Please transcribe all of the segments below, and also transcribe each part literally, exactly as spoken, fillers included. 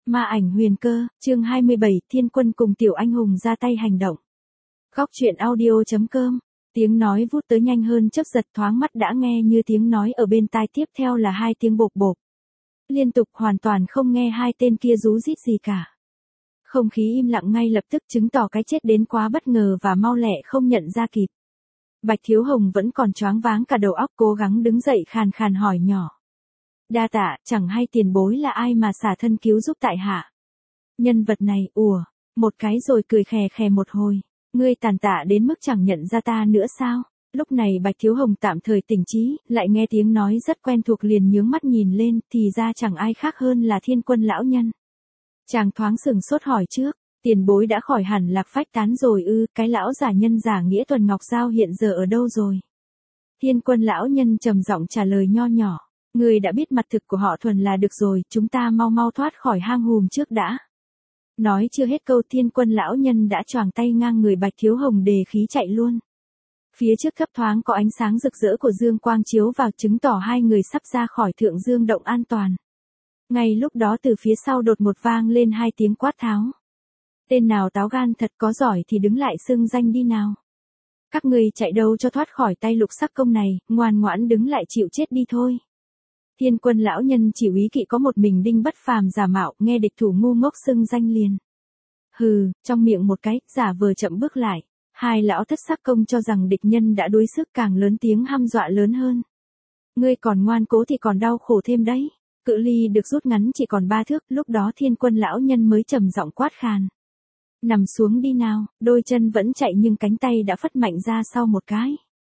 Ma ảnh huyền cơ, chương hai mươi bảy, Thiên Quân cùng tiểu anh hùng ra tay hành động. Góc truyện audio chấm com. Tiếng nói vút tới nhanh hơn chớp giật, thoáng mắt đã nghe như tiếng nói ở bên tai, tiếp theo là hai tiếng bộp bộp. Liên tục, hoàn toàn không nghe hai tên kia rú rít gì cả. Không khí im lặng ngay lập tức, chứng tỏ cái chết đến quá bất ngờ và mau lẹ không nhận ra kịp. Bạch Thiếu Hồng vẫn còn choáng váng cả đầu óc, cố gắng đứng dậy khàn khàn hỏi nhỏ. Đa tạ, chẳng hay tiền bối là ai mà xả thân cứu giúp tại hạ. Nhân vật này, ùa, một cái rồi cười khè khè một hồi. Ngươi tàn tạ đến mức chẳng nhận ra ta nữa sao? Lúc này Bạch Thiếu Hồng tạm thời tỉnh trí, lại nghe tiếng nói rất quen thuộc liền nhướng mắt nhìn lên, thì ra chẳng ai khác hơn là Thiên Quân lão nhân. Chàng thoáng sừng sốt hỏi trước, tiền bối đã khỏi hẳn lạc phách tán rồi ư? Cái lão giả nhân giả nghĩa Tuần Ngọc Giao hiện giờ ở đâu rồi? Thiên Quân lão nhân trầm giọng trả lời nho nhỏ. Người đã biết mặt thực của họ Thuần là được rồi, chúng ta mau mau thoát khỏi hang hùm trước đã. Nói chưa hết câu, Thiên Quân lão nhân đã choàng tay ngang người Bạch Thiếu Hồng đề khí chạy luôn. Phía trước thấp thoáng có ánh sáng rực rỡ của dương quang chiếu vào, chứng tỏ hai người sắp ra khỏi Thượng Dương động an toàn. Ngay lúc đó từ phía sau đột một vang lên hai tiếng quát tháo. Tên nào táo gan thật, có giỏi thì đứng lại xưng danh đi nào. Các người chạy đâu cho thoát khỏi tay lục sắc công này, ngoan ngoãn đứng lại chịu chết đi thôi. Thiên Quân lão nhân chỉ úy kỵ có một mình Đinh Bất Phàm giả mạo, nghe địch thủ ngu ngốc xưng danh liền. Hừ, trong miệng một cái, giả vờ chậm bước lại. Hai lão thất sắc công cho rằng địch nhân đã đuối sức, càng lớn tiếng hăm dọa lớn hơn. Ngươi còn ngoan cố thì còn đau khổ thêm đấy. Cự ly được rút ngắn chỉ còn ba thước, lúc đó Thiên Quân lão nhân mới trầm giọng quát khàn. Nằm xuống đi nào, đôi chân vẫn chạy nhưng cánh tay đã phất mạnh ra sau một cái.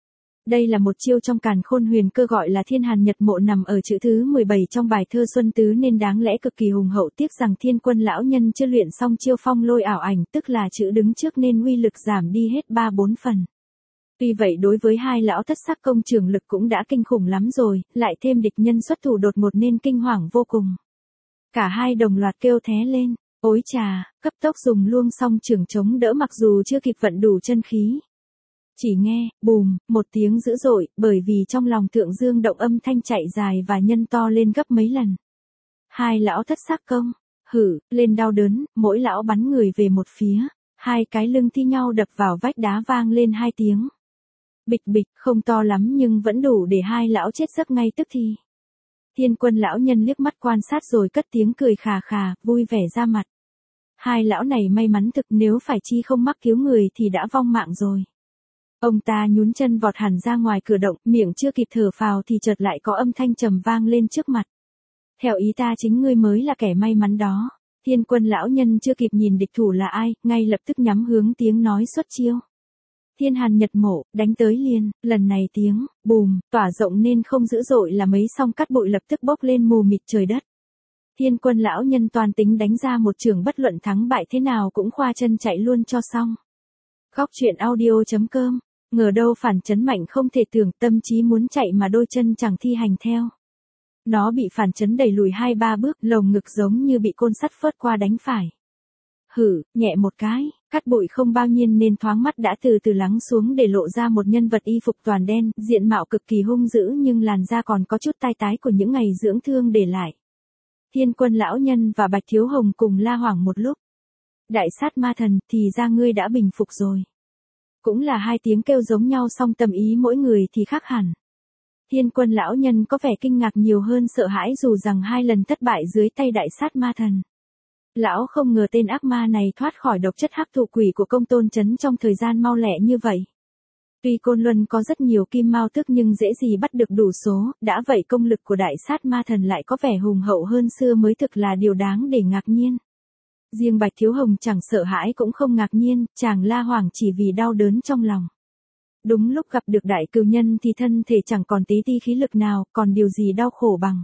Đây là một chiêu trong Càn Khôn Huyền Cơ gọi là Thiên Hàn Nhật Mộ, nằm ở chữ thứ mười bảy trong bài thơ Xuân Tứ nên đáng lẽ cực kỳ hùng hậu, tiếc rằng Thiên Quân lão nhân chưa luyện xong chiêu phong lôi ảo ảnh, tức là chữ đứng trước nên uy lực giảm đi hết ba bốn phần. Tuy vậy đối với hai lão thất sắc công trường lực cũng đã kinh khủng lắm rồi, lại thêm địch nhân xuất thủ đột một nên kinh hoàng vô cùng. Cả hai đồng loạt kêu thé lên, ối chà, cấp tốc dùng luông song trường chống đỡ mặc dù chưa kịp vận đủ chân khí. Chỉ nghe, bùm, một tiếng dữ dội, bởi vì trong lòng Thượng Dương động âm thanh chạy dài và nhân to lên gấp mấy lần. Hai lão thất sắc công, hử, lên đau đớn, mỗi lão bắn người về một phía, hai cái lưng thi nhau đập vào vách đá vang lên hai tiếng. Bịch bịch, không to lắm nhưng vẫn đủ để hai lão chết giấc ngay tức thì. Thiên Quân lão nhân liếc mắt quan sát rồi cất tiếng cười khà khà, vui vẻ ra mặt. Hai lão này may mắn thực, nếu phải chi không mắc cứu người thì đã vong mạng rồi. Ông ta nhún chân vọt hẳn ra ngoài cửa động, miệng chưa kịp thở phào thì chợt lại có âm thanh trầm vang lên trước mặt. Theo ý ta chính ngươi mới là kẻ may mắn đó. Thiên Quân lão nhân chưa kịp nhìn địch thủ là ai, ngay lập tức nhắm hướng tiếng nói xuất chiêu. Thiên Hàn Nhật Mộ, đánh tới liền, lần này tiếng, bùm, tỏa rộng nên không dữ dội là mấy song cắt bụi lập tức bốc lên mù mịt trời đất. Thiên Quân lão nhân toàn tính đánh ra một trường bất luận thắng bại thế nào cũng khoa chân chạy luôn cho xong. Góc truyện audio chấm com. Ngờ đâu phản chấn mạnh không thể tưởng, tâm trí muốn chạy mà đôi chân chẳng thi hành theo. Nó bị phản chấn đẩy lùi hai ba bước, lồng ngực giống như bị côn sắt phớt qua đánh phải. Hử, nhẹ một cái, cắt bụi không bao nhiên nên thoáng mắt đã từ từ lắng xuống để lộ ra một nhân vật y phục toàn đen, diện mạo cực kỳ hung dữ nhưng làn da còn có chút tai tái của những ngày dưỡng thương để lại. Thiên Quân lão nhân và Bạch Thiếu Hồng cùng la hoảng một lúc. Đại sát ma thần, thì ra ngươi đã bình phục rồi. Cũng là hai tiếng kêu giống nhau song tâm ý mỗi người thì khác hẳn. Thiên Quân lão nhân có vẻ kinh ngạc nhiều hơn sợ hãi dù rằng hai lần thất bại dưới tay đại sát ma thần. Lão không ngờ tên ác ma này thoát khỏi độc chất hắc thụ quỷ của Công Tôn Chấn trong thời gian mau lẹ như vậy. Tuy Côn Luân có rất nhiều kim mao thức nhưng dễ gì bắt được đủ số, đã vậy công lực của đại sát ma thần lại có vẻ hùng hậu hơn xưa mới thực là điều đáng để ngạc nhiên. Riêng Bạch Thiếu Hồng chẳng sợ hãi cũng không ngạc nhiên, chàng la hoảng chỉ vì đau đớn trong lòng. Đúng lúc gặp được đại cừu nhân thì thân thể chẳng còn tí ti khí lực nào, còn điều gì đau khổ bằng.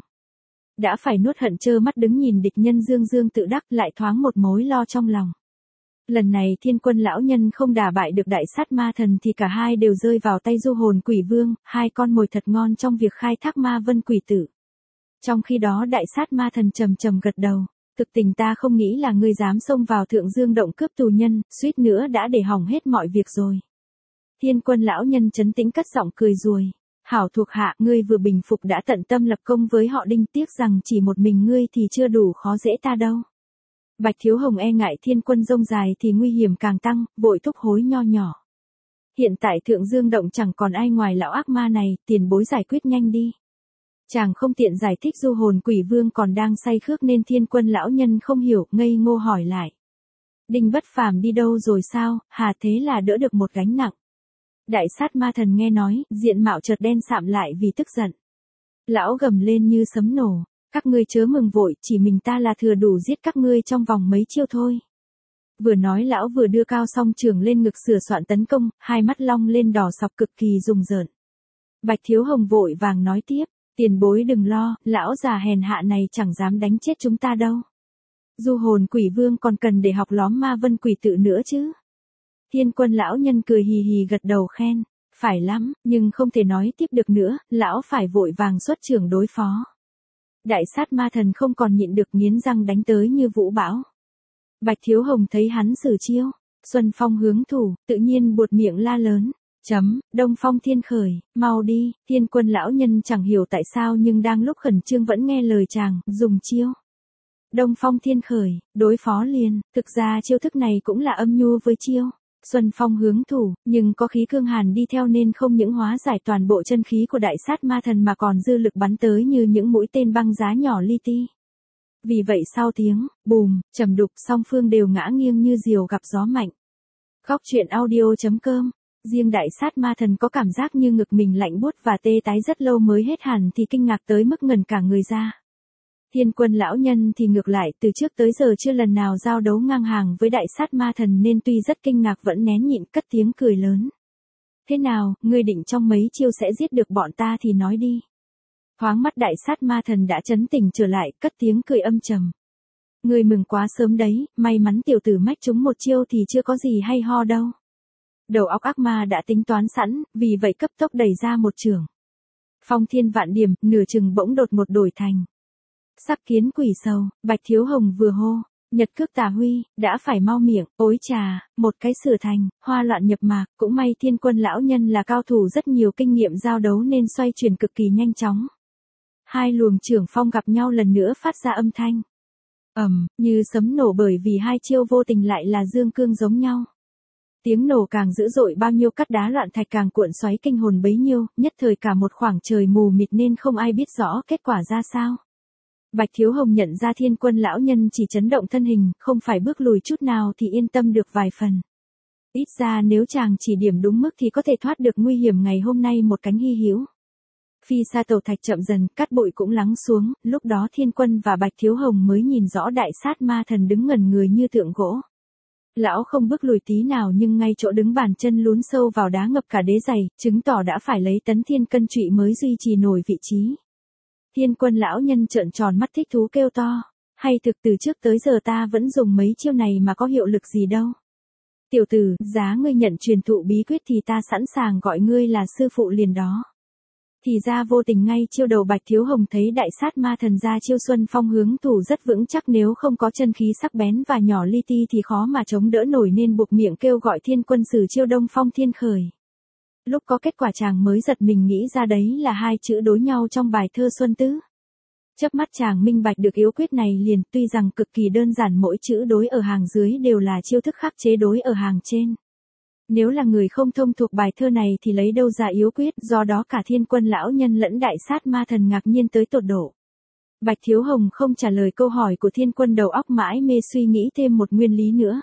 Đã phải nuốt hận trơ mắt đứng nhìn địch nhân dương dương tự đắc, lại thoáng một mối lo trong lòng. Lần này Thiên Quân lão nhân không đả bại được đại sát ma thần thì cả hai đều rơi vào tay du hồn quỷ vương, hai con mồi thật ngon trong việc khai thác ma vân quỷ tử. Trong khi đó đại sát ma thần trầm trầm gật đầu. Thực tình ta không nghĩ là ngươi dám xông vào Thượng Dương động cướp tù nhân, suýt nữa đã để hỏng hết mọi việc rồi. Thiên Quân lão nhân trấn tĩnh cất giọng cười ruồi. Hảo thuộc hạ, ngươi vừa bình phục đã tận tâm lập công với họ Đinh, tiếc rằng chỉ một mình ngươi thì chưa đủ khó dễ ta đâu. Bạch Thiếu Hồng e ngại Thiên Quân rông dài thì nguy hiểm càng tăng, vội thúc hối nho nhỏ. Hiện tại Thượng Dương động chẳng còn ai ngoài lão ác ma này, tiền bối giải quyết nhanh đi. Chàng không tiện giải thích du hồn quỷ vương còn đang say khước nên Thiên Quân lão nhân không hiểu, ngây ngô hỏi lại. Đinh Bất Phàm đi đâu rồi sao, hà thế là đỡ được một gánh nặng. Đại sát ma thần nghe nói, diện mạo chợt đen sạm lại vì tức giận. Lão gầm lên như sấm nổ, các ngươi chớ mừng vội, chỉ mình ta là thừa đủ giết các ngươi trong vòng mấy chiêu thôi. Vừa nói lão vừa đưa cao song trường lên ngực sửa soạn tấn công, hai mắt long lên đỏ sọc cực kỳ rùng rợn. Bạch Thiếu Hồng vội vàng nói tiếp, tiền bối đừng lo, lão già hèn hạ này chẳng dám đánh chết chúng ta đâu. Du hồn quỷ vương còn cần để học lóm ma vân quỷ tự nữa chứ. Thiên Quân lão nhân cười hì hì gật đầu khen, phải lắm, nhưng không thể nói tiếp được nữa, lão phải vội vàng xuất trường đối phó. Đại sát ma thần không còn nhịn được nghiến răng đánh tới như vũ bão. Bạch Thiếu Hồng thấy hắn sử chiêu, Xuân Phong hướng thủ, tự nhiên buột miệng la lớn, chấm, Đông Phong Thiên khởi, mau đi. Thiên Quân lão nhân chẳng hiểu tại sao nhưng đang lúc khẩn trương vẫn nghe lời chàng, dùng chiêu. Đông Phong Thiên khởi, đối phó liền, thực ra chiêu thức này cũng là âm nhu với chiêu. Xuân Phong hướng thủ, nhưng có khí cương hàn đi theo nên không những hóa giải toàn bộ chân khí của đại sát ma thần mà còn dư lực bắn tới như những mũi tên băng giá nhỏ li ti. Vì vậy sau tiếng, bùm, trầm đục song phương đều ngã nghiêng như diều gặp gió mạnh. Góc truyện audio chấm com, riêng đại sát ma thần có cảm giác như ngực mình lạnh buốt và tê tái rất lâu mới hết hẳn thì kinh ngạc tới mức ngần cả người ra. Thiên Quân lão nhân thì ngược lại, từ trước tới giờ chưa lần nào giao đấu ngang hàng với đại sát ma thần nên tuy rất kinh ngạc vẫn nén nhịn cất tiếng cười lớn. Thế nào, ngươi định trong mấy chiêu sẽ giết được bọn ta thì nói đi. Thoáng mắt đại sát ma thần đã chấn tỉnh trở lại, cất tiếng cười âm trầm. Ngươi mừng quá sớm đấy, may mắn tiểu tử mách trúng một chiêu thì chưa có gì hay ho đâu. Đầu óc ác ma đã tính toán sẵn, vì vậy cấp tốc đẩy ra một chưởng. Phong thiên vạn điểm, nửa chừng bỗng đột một đổi thành. Sắc kiến quỷ sầu, Bạch Thiếu Hồng vừa hô, nhật cước tà huy, đã phải mau miệng, ối trà, một cái sửa thành, hoa loạn nhập mạc, cũng may Thiên Quân lão nhân là cao thủ rất nhiều kinh nghiệm giao đấu nên xoay chuyển cực kỳ nhanh chóng. Hai luồng chưởng phong gặp nhau lần nữa phát ra âm thanh. Ầm, như sấm nổ bởi vì hai chiêu vô tình lại là dương cương giống nhau. Tiếng nổ càng dữ dội bao nhiêu cắt đá loạn thạch càng cuộn xoáy kinh hồn bấy nhiêu, nhất thời cả một khoảng trời mù mịt nên không ai biết rõ kết quả ra sao. Bạch Thiếu Hồng nhận ra Thiên Quân lão nhân chỉ chấn động thân hình, không phải bước lùi chút nào thì yên tâm được vài phần. Ít ra nếu chàng chỉ điểm đúng mức thì có thể thoát được nguy hiểm ngày hôm nay một cánh hy hữu. Phi sa tàu thạch chậm dần, cát bụi cũng lắng xuống, lúc đó Thiên Quân và Bạch Thiếu Hồng mới nhìn rõ đại sát ma thần đứng ngẩn người như tượng gỗ. Lão không bước lùi tí nào nhưng ngay chỗ đứng bàn chân lún sâu vào đá ngập cả đế giày, chứng tỏ đã phải lấy tấn thiên cân trụy mới duy trì nổi vị trí. Thiên Quân lão nhân trợn tròn mắt thích thú kêu to, hay thực từ trước tới giờ ta vẫn dùng mấy chiêu này mà có hiệu lực gì đâu. Tiểu tử, giá ngươi nhận truyền thụ bí quyết thì ta sẵn sàng gọi ngươi là sư phụ liền đó. Thì ra vô tình ngay chiêu đầu Bạch Thiếu Hồng thấy đại sát ma thần ra chiêu Xuân Phong hướng thủ rất vững chắc, nếu không có chân khí sắc bén và nhỏ li ti thì khó mà chống đỡ nổi nên buộc miệng kêu gọi Thiên Quân sử chiêu Đông Phong Thiên khởi. Lúc có kết quả chàng mới giật mình nghĩ ra đấy là hai chữ đối nhau trong bài thơ Xuân Tứ. Chớp mắt chàng minh bạch được yếu quyết này liền, tuy rằng cực kỳ đơn giản mỗi chữ đối ở hàng dưới đều là chiêu thức khắc chế đối ở hàng trên. Nếu là người không thông thuộc bài thơ này thì lấy đâu ra yếu quyết, do đó cả Thiên Quân lão nhân lẫn đại sát ma thần ngạc nhiên tới tột độ. Bạch Thiếu Hồng không trả lời câu hỏi của Thiên Quân, đầu óc mãi mê suy nghĩ thêm một nguyên lý nữa.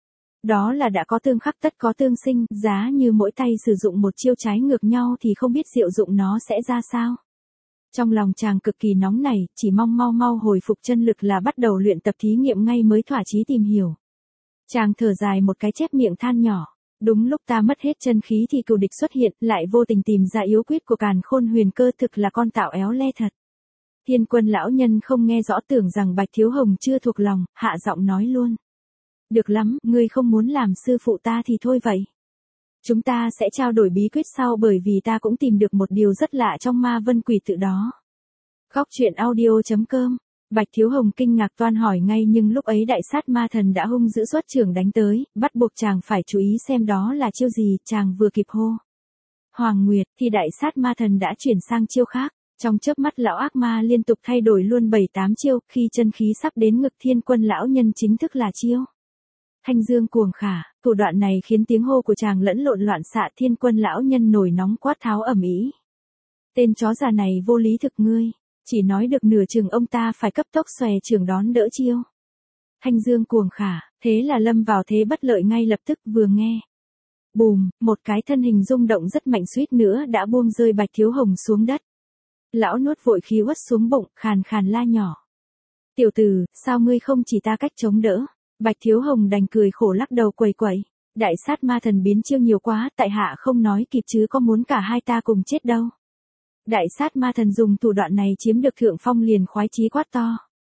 Đó là đã có tương khắc tất có tương sinh, giá như mỗi tay sử dụng một chiêu trái ngược nhau thì không biết diệu dụng nó sẽ ra sao. Trong lòng chàng cực kỳ nóng nảy, chỉ mong mau mau hồi phục chân lực là bắt đầu luyện tập thí nghiệm ngay mới thỏa chí tìm hiểu. Chàng thở dài một cái chép miệng than nhỏ. Đúng lúc ta mất hết chân khí thì cừu địch xuất hiện, lại vô tình tìm ra yếu quyết của Càn Khôn Huyền Cơ, thực là con tạo éo le thật. Thiên Quân lão nhân không nghe rõ, tưởng rằng Bạch Thiếu Hồng chưa thuộc lòng, hạ giọng nói luôn. Được lắm, ngươi không muốn làm sư phụ ta thì thôi vậy. Chúng ta sẽ trao đổi bí quyết sau, bởi vì ta cũng tìm được một điều rất lạ trong ma vân quỷ tự đó. Góc truyện audio chấm com. Bạch Thiếu Hồng kinh ngạc toan hỏi ngay, nhưng lúc ấy đại sát ma thần đã hung dữ xuất chưởng đánh tới, bắt buộc chàng phải chú ý xem đó là chiêu gì, chàng vừa kịp hô Hoàng Nguyệt thì đại sát ma thần đã chuyển sang chiêu khác. Trong chớp mắt lão ác ma liên tục thay đổi luôn bảy tám chiêu, khi chân khí sắp đến ngực Thiên Quân lão nhân chính thức là chiêu Thanh Dương cuồng khả. Thủ đoạn này khiến tiếng hô của chàng lẫn lộn loạn xạ. Thiên Quân lão nhân nổi nóng quát tháo ầm ĩ. Tên chó già này vô lý thực ngươi, chỉ nói được nửa chừng ông ta phải cấp tốc xòe trường đón đỡ chiêu Thanh Dương cuồng khả, thế là lâm vào thế bất lợi ngay lập tức. Vừa nghe bùm, một cái thân hình rung động rất mạnh suýt nữa đã buông rơi Bạch Thiếu Hồng xuống đất. Lão nuốt vội khí uất xuống bụng, khàn khàn la nhỏ. Tiểu tử, sao ngươi không chỉ ta cách chống đỡ? Bạch Thiếu Hồng đành cười khổ lắc đầu quẩy quẩy. Đại sát ma thần biến chiêu nhiều quá, tại hạ không nói kịp chứ có muốn cả hai ta cùng chết đâu. Đại sát ma thần dùng thủ đoạn này chiếm được thượng phong liền khoái chí quát to.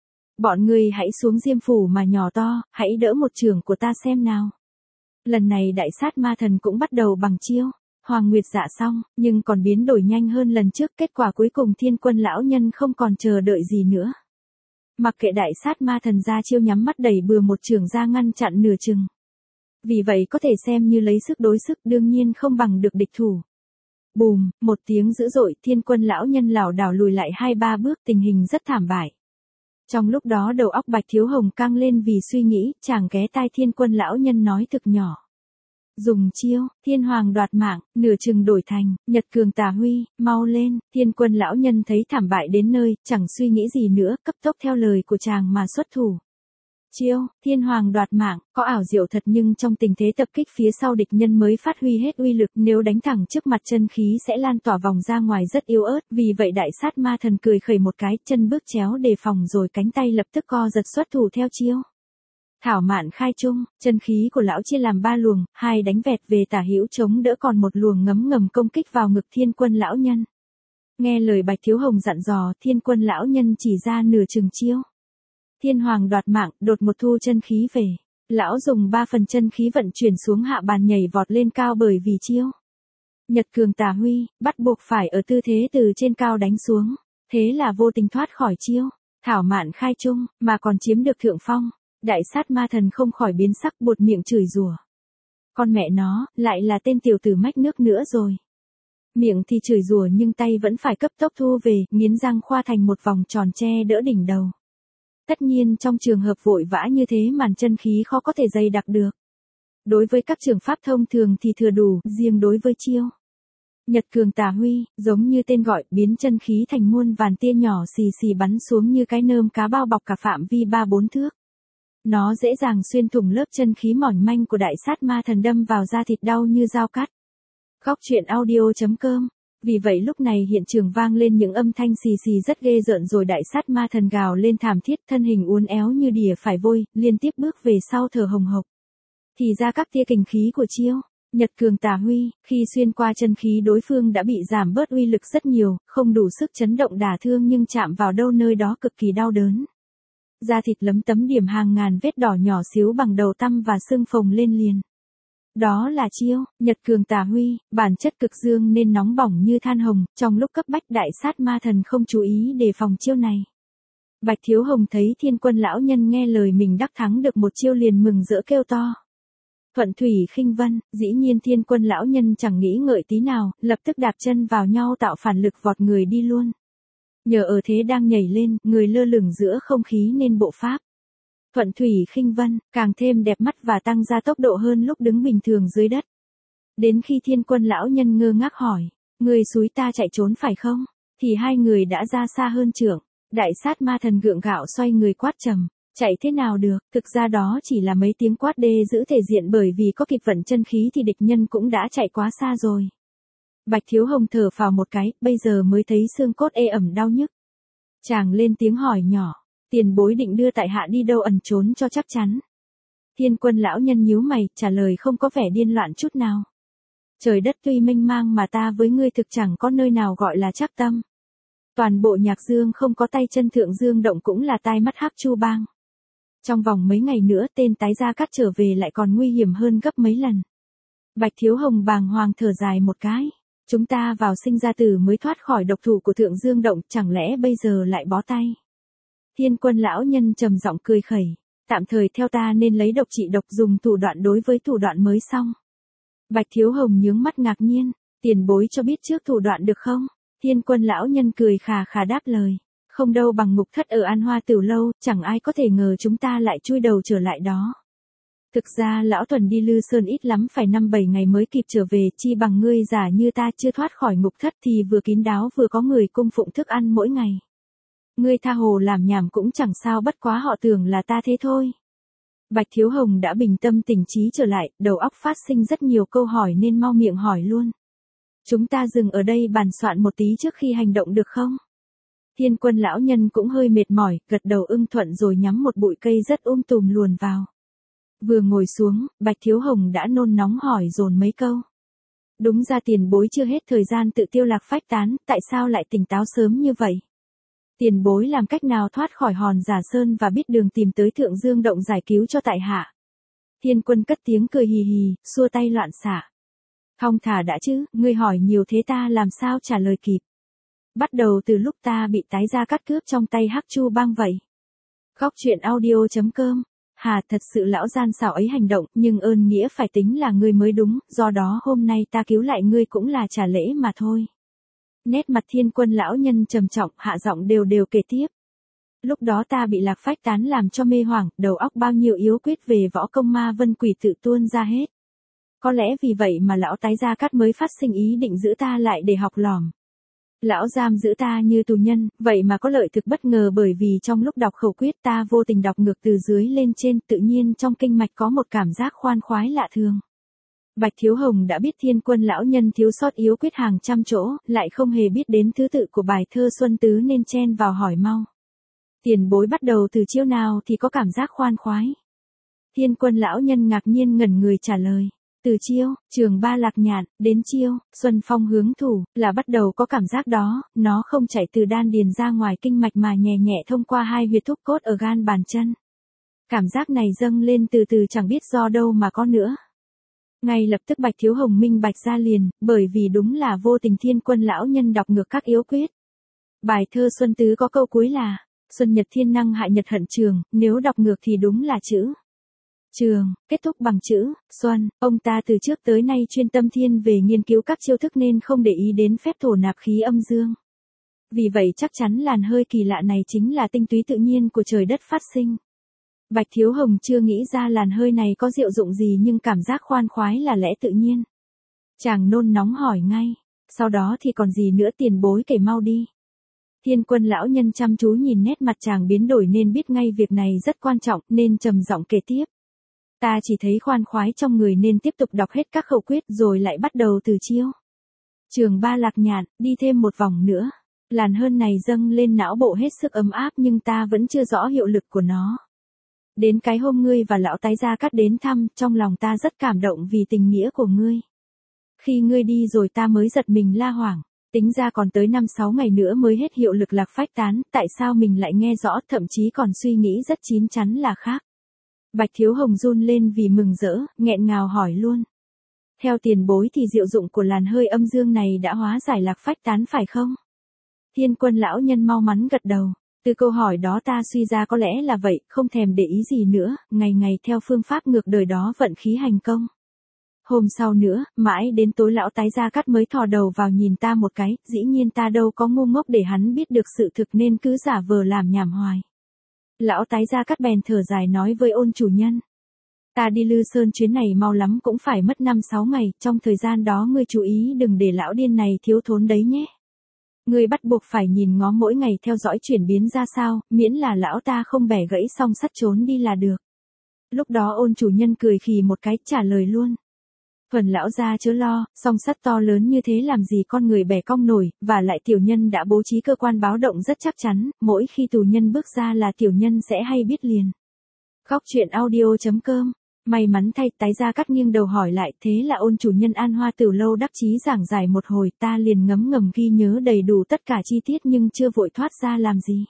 Bọn ngươi hãy xuống Diêm Phủ mà nhỏ to, hãy đỡ một chưởng của ta xem nào. Lần này đại sát ma thần cũng bắt đầu bằng chiêu Hoàng Nguyệt Dạ xong, nhưng còn biến đổi nhanh hơn lần trước. Kết quả cuối cùng Thiên Quân lão nhân không còn chờ đợi gì nữa. Mặc kệ đại sát ma thần ra chiêu nhắm mắt đẩy bừa một chưởng ra ngăn chặn nửa chừng. Vì vậy có thể xem như lấy sức đối sức, đương nhiên không bằng được địch thủ. Bùm, một tiếng dữ dội, Thiên Quân lão nhân lảo đảo lùi lại hai ba bước, tình hình rất thảm bại. Trong lúc đó đầu óc Bạch Thiếu Hồng căng lên vì suy nghĩ, chàng ghé tai Thiên Quân lão nhân nói thực nhỏ. Dùng chiêu Thiên Hoàng đoạt mạng, nửa chừng đổi thành Nhật Cường Tà Huy, mau lên. Thiên Quân lão nhân thấy thảm bại đến nơi, chẳng suy nghĩ gì nữa, cấp tốc theo lời của chàng mà xuất thủ. Chiêu Thiên Hoàng đoạt mạng có ảo diệu thật, nhưng trong tình thế tập kích phía sau địch nhân mới phát huy hết uy lực. Nếu đánh thẳng trước mặt chân khí sẽ lan tỏa vòng ra ngoài rất yếu ớt. Vì vậy đại sát ma thần cười khẩy một cái, chân bước chéo đề phòng rồi cánh tay lập tức co giật xuất thủ theo chiêu Thảo Mạn khai trung. Chân khí của lão chia làm ba luồng, hai đánh vẹt về tả hữu chống đỡ, còn một luồng ngấm ngầm công kích vào ngực Thiên Quân lão nhân. Nghe lời Bạch Thiếu Hồng dặn dò, Thiên Quân lão nhân chỉ ra nửa chừng chiêu Thiên Hoàng đoạt mạng, đột một thu chân khí về. Lão dùng ba phần chân khí vận chuyển xuống hạ bàn, nhảy vọt lên cao bởi vì chiêu Nhật Cường Tà Huy, bắt buộc phải ở tư thế từ trên cao đánh xuống. Thế là vô tình thoát khỏi chiêu Thảo Mạn khai trung, mà còn chiếm được thượng phong. Đại sát ma thần không khỏi biến sắc, buột miệng chửi rủa. Con mẹ nó, lại là tên tiểu tử mách nước nữa rồi. Miệng thì chửi rủa nhưng tay vẫn phải cấp tốc thu về, nghiến răng khoa thành một vòng tròn che đỡ đỉnh đầu. Tất nhiên trong trường hợp vội vã như thế màn chân khí khó có thể dày đặc được. Đối với các trường pháp thông thường thì thừa đủ, riêng đối với chiêu Nhật Cường Tà Huy, giống như tên gọi, biến chân khí thành muôn vàn tia nhỏ xì xì bắn xuống như cái nơm cá, bao bọc cả phạm vi ba bốn thước. Nó dễ dàng xuyên thủng lớp chân khí mỏng manh của đại sát ma thần, đâm vào da thịt đau như dao cắt. Góc truyện audio chấm com. Vì vậy lúc này hiện trường vang lên những âm thanh xì xì rất ghê rợn, rồi đại sát ma thần gào lên thảm thiết, thân hình uốn éo như đỉa phải vôi, liên tiếp bước về sau thở hồng hộc. Thì ra các tia kình khí của chiêu Nhật Cường Tà Huy, khi xuyên qua chân khí đối phương đã bị giảm bớt uy lực rất nhiều, không đủ sức chấn động đả thương, nhưng chạm vào đâu nơi đó cực kỳ đau đớn. Da thịt lấm tấm điểm hàng ngàn vết đỏ nhỏ xíu bằng đầu tăm và xương phồng lên liền. Đó là chiêu Nhật Cường Tà Huy, bản chất cực dương nên nóng bỏng như than hồng. Trong lúc cấp bách đại sát ma thần không chú ý đề phòng chiêu này. Bạch Thiếu Hồng thấy Thiên Quân lão nhân nghe lời mình đắc thắng được một chiêu liền mừng rỡ kêu to. Thuận thủy khinh vân. Dĩ nhiên Thiên Quân lão nhân chẳng nghĩ ngợi tí nào, lập tức đạp chân vào nhau tạo phản lực vọt người đi luôn. Nhờ ở thế đang nhảy lên, người lơ lửng giữa không khí nên bộ pháp Thuận thủy khinh vân càng thêm đẹp mắt và tăng ra tốc độ hơn lúc đứng bình thường dưới đất. Đến khi Thiên Quân lão nhân ngơ ngác hỏi, người xúi ta chạy trốn phải không? Thì hai người đã ra xa hơn chưởng. Đại sát ma thần gượng gạo xoay người quát trầm, chạy thế nào được? Thực ra đó chỉ là mấy tiếng quát đê giữ thể diện, bởi vì có kịp vận chân khí thì địch nhân cũng đã chạy quá xa rồi. Bạch Thiếu Hồng thở phào một cái, bây giờ mới thấy xương cốt ê ẩm đau nhức. Chàng lên tiếng hỏi nhỏ, tiền bối định đưa tại hạ đi đâu ẩn trốn cho chắc chắn? Thiên Quân lão nhân nhíu mày, trả lời không có vẻ điên loạn chút nào. Trời đất tuy mênh mang mà ta với ngươi thực chẳng có nơi nào gọi là chắc tâm. Toàn bộ Nhạc Dương không có tay chân Thượng Dương động cũng là tai mắt Hắc Chu Bang. Trong vòng mấy ngày nữa tên tái gia cát trở về lại còn nguy hiểm hơn gấp mấy lần. Bạch Thiếu Hồng bàng hoàng thở dài một cái. Chúng ta vào sinh ra tử mới thoát khỏi độc thủ của Thượng Dương động, chẳng lẽ bây giờ lại bó tay? Thiên Quân lão nhân trầm giọng cười khẩy. Tạm thời theo ta nên lấy độc trị độc, dùng thủ đoạn đối với thủ đoạn mới xong. Bạch Thiếu Hồng nhướng mắt ngạc nhiên. Tiền bối cho biết trước thủ đoạn được không? Thiên Quân lão nhân cười khà khà đáp lời. Không đâu bằng Mục Thất ở An Hoa Tiểu Lâu, chẳng ai có thể ngờ chúng ta lại chui đầu trở lại đó. Thực ra lão Tuần đi Lư Sơn ít lắm phải năm bảy ngày mới kịp trở về, chi bằng ngươi giả như ta chưa thoát khỏi Ngục Thất thì vừa kín đáo vừa có người cung phụng thức ăn mỗi ngày. Ngươi tha hồ làm nhảm cũng chẳng sao, bất quá họ tưởng là ta thế thôi. Bạch Thiếu Hồng đã bình tâm tỉnh trí trở lại, đầu óc phát sinh rất nhiều câu hỏi nên mau miệng hỏi luôn. Chúng ta dừng ở đây bàn soạn một tí trước khi hành động được không? Thiên Quân lão nhân cũng hơi mệt mỏi, gật đầu ưng thuận rồi nhắm một bụi cây rất um tùm luồn vào. Vừa ngồi xuống, Bạch Thiếu Hồng đã nôn nóng hỏi dồn mấy câu. Đúng ra tiền bối chưa hết thời gian tự tiêu lạc phách tán, tại sao lại tỉnh táo sớm như vậy? Tiền bối làm cách nào thoát khỏi hòn giả sơn và biết đường tìm tới Thượng Dương động giải cứu cho tại hạ? Thiên Quân cất tiếng cười hì hì, xua tay loạn xạ. Thong thả đã chứ, ngươi hỏi nhiều thế ta làm sao trả lời kịp. Bắt đầu từ lúc ta bị tái gia cắt cướp trong tay Hắc Chu bang vậy. Góc truyện audio chấm com. Hà, thật sự lão gian xảo ấy hành động, nhưng ơn nghĩa phải tính là ngươi mới đúng, do đó hôm nay ta cứu lại ngươi cũng là trả lễ mà thôi. Nét mặt Thiên Quân lão nhân trầm trọng, hạ giọng đều đều kể tiếp. Lúc đó ta bị lạc phách tán làm cho mê hoảng, đầu óc bao nhiêu yếu quyết về võ công ma vân quỷ tự tuôn ra hết. Có lẽ vì vậy mà lão tái gia cắt mới phát sinh ý định giữ ta lại để học lỏm. Lão giam giữ ta như tù nhân, vậy mà có lợi thực bất ngờ, bởi vì trong lúc đọc khẩu quyết ta vô tình đọc ngược từ dưới lên trên, tự nhiên trong kinh mạch có một cảm giác khoan khoái lạ thường. Bạch Thiếu Hồng đã biết Thiên Quân lão nhân thiếu sót yếu quyết hàng trăm chỗ, lại không hề biết đến thứ tự của bài thơ Xuân Tứ nên chen vào hỏi mau. Tiền bối bắt đầu từ chiêu nào thì có cảm giác khoan khoái? Thiên Quân lão nhân ngạc nhiên ngẩn người trả lời. Từ chiêu, Trường Ba Lạc Nhạn, đến chiêu, Xuân Phong hướng thủ, là bắt đầu có cảm giác đó, nó không chảy từ đan điền ra ngoài kinh mạch mà nhẹ nhẹ thông qua hai huyệt thúc cốt ở gan bàn chân. Cảm giác này dâng lên từ từ chẳng biết do đâu mà có nữa. Ngay lập tức Bạch Thiếu Hồng minh bạch ra liền, bởi vì đúng là vô tình Thiên Quân lão nhân đọc ngược các yếu quyết. Bài thơ Xuân Tứ có câu cuối là, Xuân Nhật Thiên Năng hại Nhật hận Trường, nếu đọc ngược thì đúng là chữ Trường, kết thúc bằng chữ Xuân. Ông ta từ trước tới nay chuyên tâm thiên về nghiên cứu các chiêu thức nên không để ý đến phép thổ nạp khí âm dương. Vì vậy chắc chắn làn hơi kỳ lạ này chính là tinh túy tự nhiên của trời đất phát sinh. Bạch Thiếu Hồng chưa nghĩ ra làn hơi này có diệu dụng gì, nhưng cảm giác khoan khoái là lẽ tự nhiên. Chàng nôn nóng hỏi ngay, sau đó thì còn gì nữa, tiền bối kể mau đi. Thiên Quân lão nhân chăm chú nhìn nét mặt chàng biến đổi nên biết ngay việc này rất quan trọng, nên trầm giọng kể tiếp. Ta chỉ thấy khoan khoái trong người nên tiếp tục đọc hết các khẩu quyết rồi lại bắt đầu từ chiêu Trường Ba Lạc Nhạn, đi thêm một vòng nữa. Làn hơn này dâng lên não bộ hết sức ấm áp nhưng ta vẫn chưa rõ hiệu lực của nó. Đến cái hôm ngươi và lão tái gia cắt đến thăm, trong lòng ta rất cảm động vì tình nghĩa của ngươi. Khi ngươi đi rồi ta mới giật mình la hoảng, tính ra còn tới năm sáu ngày nữa mới hết hiệu lực lạc phách tán, tại sao mình lại nghe rõ, thậm chí còn suy nghĩ rất chín chắn là khác. Bạch Thiếu Hồng run lên vì mừng rỡ, nghẹn ngào hỏi luôn. Theo tiền bối thì diệu dụng của làn hơi âm dương này đã hóa giải lạc phách tán phải không? Thiên Quân lão nhân mau mắn gật đầu. Từ câu hỏi đó ta suy ra có lẽ là vậy, không thèm để ý gì nữa, ngày ngày theo phương pháp ngược đời đó vận khí hành công. Hôm sau nữa, mãi đến tối lão tái gia cắt mới thò đầu vào nhìn ta một cái, dĩ nhiên ta đâu có ngu ngốc để hắn biết được sự thực nên cứ giả vờ làm nhảm hoài. Lão tái gia cắt bèn thở dài nói với Ôn chủ nhân. Ta đi Lư Sơn chuyến này mau lắm cũng phải mất năm sáu ngày, trong thời gian đó ngươi chú ý đừng để lão điên này thiếu thốn đấy nhé. Ngươi bắt buộc phải nhìn ngó mỗi ngày theo dõi chuyển biến ra sao, miễn là lão ta không bẻ gãy song sắt trốn đi là được. Lúc đó Ôn chủ nhân cười khì một cái trả lời luôn. Thuần lão gia chớ lo, song sắt to lớn như thế làm gì con người bẻ cong nổi, và lại tiểu nhân đã bố trí cơ quan báo động rất chắc chắn, mỗi khi tù nhân bước ra là tiểu nhân sẽ hay biết liền. Góc truyện audio chấm com. May mắn thay, tái gia cắt nghiêng đầu hỏi lại, thế là Ôn chủ nhân An Hoa Tiểu Lâu đắc chí giảng giải một hồi, ta liền ngấm ngầm ghi nhớ đầy đủ tất cả chi tiết nhưng chưa vội thoát ra làm gì.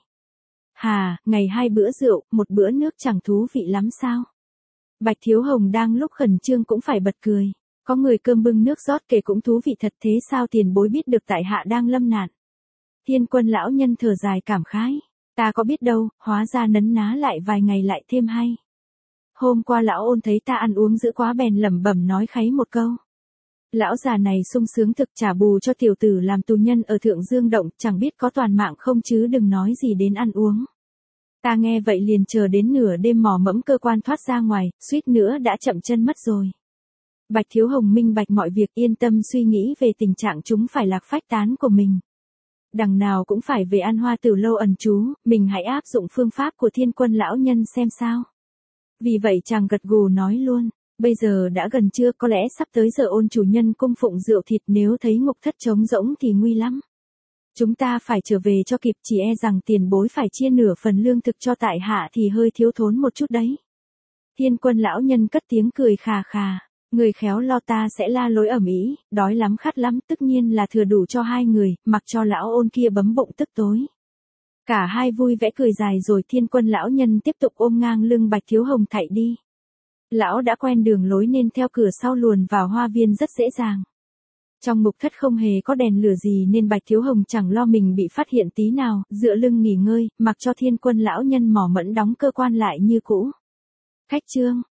Hà, ngày hai bữa rượu, một bữa nước chẳng thú vị lắm sao? Bạch Thiếu Hồng đang lúc khẩn trương cũng phải bật cười. Có người cơm bưng nước rót kể cũng thú vị thật, thế sao tiền bối biết được tại hạ đang lâm nạn? Thiên Quân lão nhân thở dài cảm khái. Ta có biết đâu, hóa ra nấn ná lại vài ngày lại thêm hay. Hôm qua lão Ôn thấy ta ăn uống dữ quá bèn lẩm bẩm nói kháy một câu. Lão già này sung sướng thực, trả bù cho tiểu tử làm tù nhân ở Thượng Dương Động, chẳng biết có toàn mạng không chứ đừng nói gì đến ăn uống. Ta nghe vậy liền chờ đến nửa đêm mò mẫm cơ quan thoát ra ngoài, suýt nữa đã chậm chân mất rồi. Bạch Thiếu Hồng minh bạch mọi việc, yên tâm suy nghĩ về tình trạng chúng phải lạc phách tán của mình. Đằng nào cũng phải về An Hoa Tử lâu ẩn trú, mình hãy áp dụng phương pháp của Thiên Quân lão nhân xem sao. Vì vậy chàng gật gù nói luôn, bây giờ đã gần trưa, có lẽ sắp tới giờ ôn chủ nhân cung phụng rượu thịt, nếu thấy ngục thất trống rỗng thì nguy lắm. Chúng ta phải trở về cho kịp, chỉ e rằng tiền bối phải chia nửa phần lương thực cho tại hạ thì hơi thiếu thốn một chút đấy. Thiên Quân lão nhân cất tiếng cười khà khà, người khéo lo ta sẽ la lối ầm ĩ, đói lắm khát lắm, tất nhiên là thừa đủ cho hai người, mặc cho lão ôn kia bấm bụng tức tối. Cả hai vui vẻ cười dài rồi Thiên Quân lão nhân tiếp tục ôm ngang lưng Bạch Thiếu Hồng thảy đi. Lão đã quen đường lối nên theo cửa sau luồn vào hoa viên rất dễ dàng. Trong ngục thất không hề có đèn lửa gì nên Bạch Thiếu Hồng chẳng lo mình bị phát hiện tí nào, dựa lưng nghỉ ngơi, mặc cho Thiên Quân lão nhân mỏ mẫm đóng cơ quan lại như cũ. Khách trương,